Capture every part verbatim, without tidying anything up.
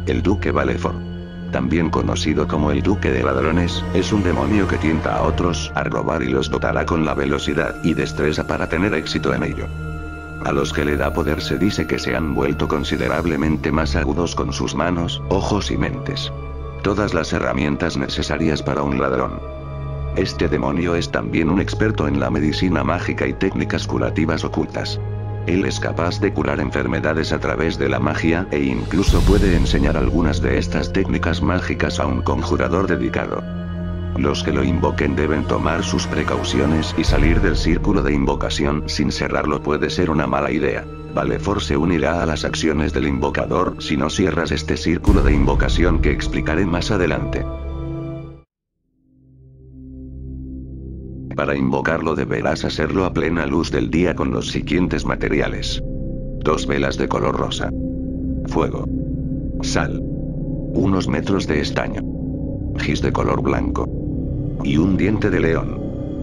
El Duque Valefor, también conocido como el Duque de Ladrones, es un demonio que tienta a otros a robar y los dotará con la velocidad y destreza para tener éxito en ello. A los que le da poder se dice que se han vuelto considerablemente más agudos con sus manos, ojos y mentes. Todas las herramientas necesarias para un ladrón. Este demonio es también un experto en la medicina mágica y técnicas curativas ocultas. Él es capaz de curar enfermedades a través de la magia, e incluso puede enseñar algunas de estas técnicas mágicas a un conjurador dedicado. Los que lo invoquen deben tomar sus precauciones y salir del círculo de invocación sin cerrarlo puede ser una mala idea. Valefor se unirá a las acciones del invocador si no cierras este círculo de invocación que explicaré más adelante. Para invocarlo deberás hacerlo a plena luz del día con los siguientes materiales. Dos velas de color rosa. Fuego. Sal. Unos metros de estaño. Gis de color blanco. Y un diente de león.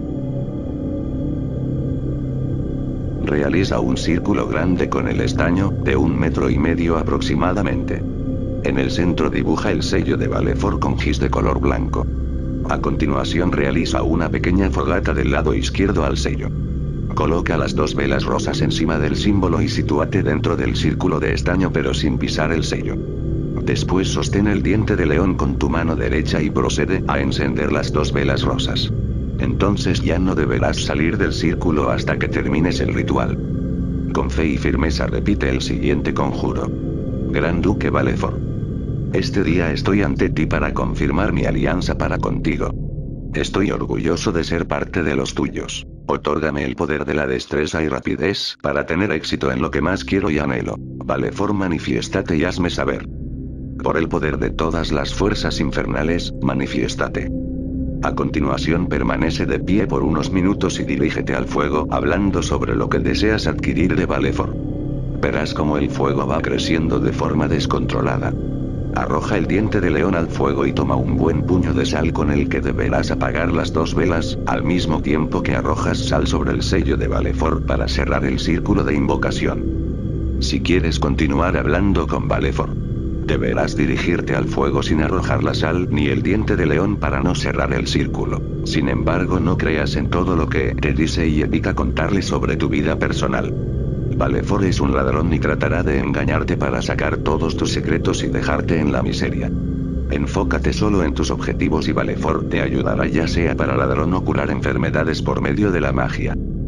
Realiza un círculo grande con el estaño, de un metro y medio aproximadamente. En el centro dibuja el sello de Valefor con gis de color blanco. A continuación realiza una pequeña fogata del lado izquierdo al sello. Coloca las dos velas rosas encima del símbolo y sitúate dentro del círculo de estaño pero sin pisar el sello. Después sostén el diente de león con tu mano derecha y procede a encender las dos velas rosas. Entonces ya no deberás salir del círculo hasta que termines el ritual. Con fe y firmeza repite el siguiente conjuro. Gran Duque Valefor. Este día estoy ante ti para confirmar mi alianza para contigo. Estoy orgulloso de ser parte de los tuyos. Otórgame el poder de la destreza y rapidez para tener éxito en lo que más quiero y anhelo. Valefor, manifiéstate y hazme saber. Por el poder de todas las fuerzas infernales, manifiéstate. A continuación permanece de pie por unos minutos y dirígete al fuego hablando sobre lo que deseas adquirir de Valefor. Verás cómo el fuego va creciendo de forma descontrolada. Arroja el diente de león al fuego y toma un buen puño de sal con el que deberás apagar las dos velas, al mismo tiempo que arrojas sal sobre el sello de Valefor para cerrar el círculo de invocación. Si quieres continuar hablando con Valefor, deberás dirigirte al fuego sin arrojar la sal ni el diente de león para no cerrar el círculo. Sin embargo, no creas en todo lo que te dice y evita contarle sobre tu vida personal. Valefor es un ladrón y tratará de engañarte para sacar todos tus secretos y dejarte en la miseria. Enfócate solo en tus objetivos y Valefor te ayudará, ya sea para ladrón o curar enfermedades por medio de la magia.